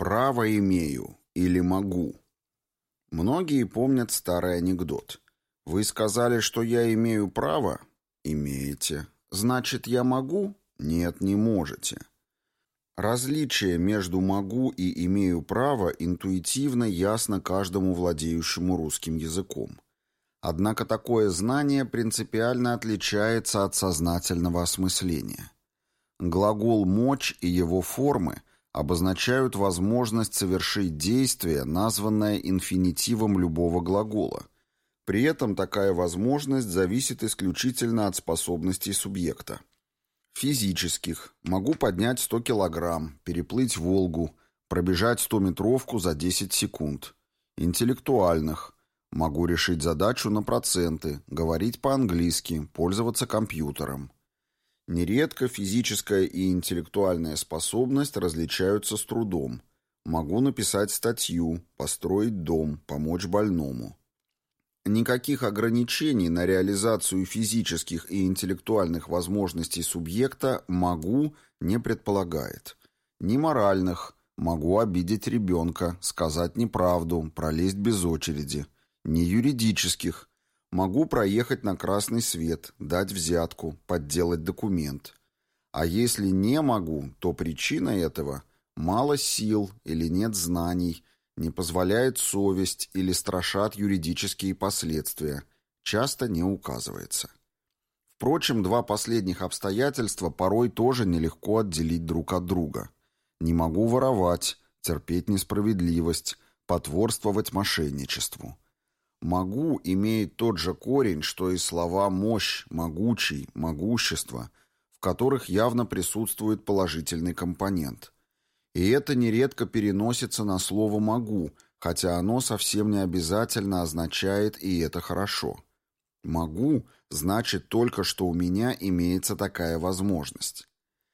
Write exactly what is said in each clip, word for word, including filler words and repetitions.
Право имею или могу? Многие помнят старый анекдот. Вы сказали, что я имею право? Имеете. Значит, я могу? Нет, не можете. Различие между «могу» и «имею право» интуитивно ясно каждому владеющему русским языком. Однако такое знание принципиально отличается от сознательного осмысления. Глагол «мочь» и его формы обозначают возможность совершить действие, названное инфинитивом любого глагола. При этом такая возможность зависит исключительно от способностей субъекта. Физических. Могу поднять сто килограмм, переплыть Волгу, пробежать стометровку за десять секунд. Интеллектуальных. Могу решить задачу на проценты, говорить по-английски, пользоваться компьютером. Нередко физическая и интеллектуальная способность различаются с трудом. Могу написать статью, построить дом, помочь больному. Никаких ограничений на реализацию физических и интеллектуальных возможностей субъекта «могу» не предполагает. Ни моральных «могу обидеть ребенка», сказать неправду, пролезть без очереди. Ни юридических «могу проехать на красный свет, дать взятку, подделать документ». А если не могу, то причина этого – мало сил или нет знаний, не позволяет совесть или страшат юридические последствия, часто не указывается. Впрочем, два последних обстоятельства порой тоже нелегко отделить друг от друга. Не могу воровать, терпеть несправедливость, потворствовать мошенничеству. «Могу» имеет тот же корень, что и слова «мощь», «могучий», «могущество», в которых явно присутствует положительный компонент. И это нередко переносится на слово «могу», хотя оно совсем не обязательно означает «и это хорошо». «Могу» значит только, что у меня имеется такая возможность.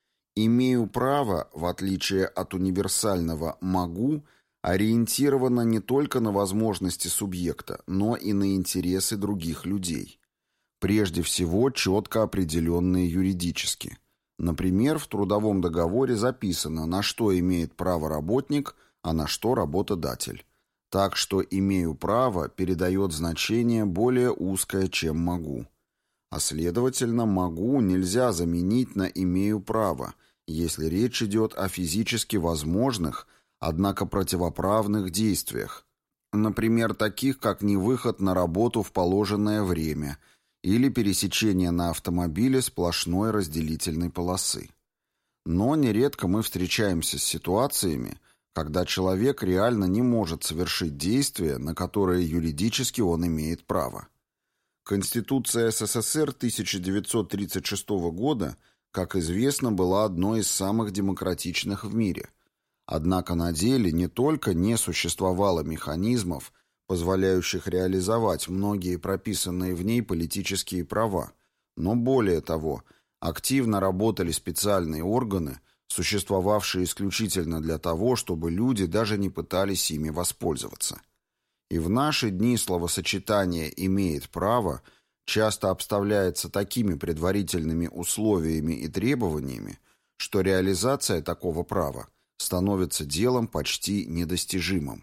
«Имею право», в отличие от универсального «могу», ориентировано не только на возможности субъекта, но и на интересы других людей. Прежде всего, четко определенные юридически. Например, в трудовом договоре записано, на что имеет право работник, а на что работодатель. Так что «имею право» передает значение более узкое, чем «могу». А следовательно, «могу» нельзя заменить на «имею право», если речь идет о физически возможных, однако противоправных действиях. Например, таких, как невыход на работу в положенное время – или пересечение на автомобиле сплошной разделительной полосы. Но нередко мы встречаемся с ситуациями, когда человек реально не может совершить действие, на которое юридически он имеет право. Конституция СССР тысяча девятьсот тридцать шестого года, как известно, была одной из самых демократичных в мире. Однако на деле не только не существовало механизмов, позволяющих реализовать многие прописанные в ней политические права, но более того, активно работали специальные органы, существовавшие исключительно для того, чтобы люди даже не пытались ими воспользоваться. И в наши дни словосочетание «имеет право» часто обставляется такими предварительными условиями и требованиями, что реализация такого права становится делом почти недостижимым.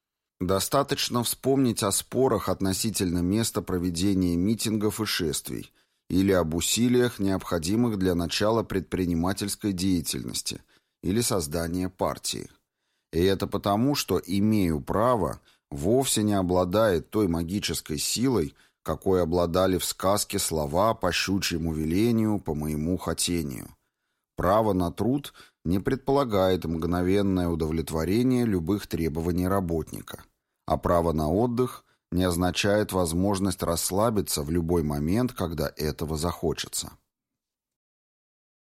Достаточно вспомнить о спорах относительно места проведения митингов и шествий или об усилиях, необходимых для начала предпринимательской деятельности или создания партии. И это потому, что «имею право» вовсе не обладает той магической силой, какой обладали в сказке слова «по щучьему велению, по моему хотению». Право на труд не предполагает мгновенное удовлетворение любых требований работника. А право на отдых не означает возможность расслабиться в любой момент, когда этого захочется.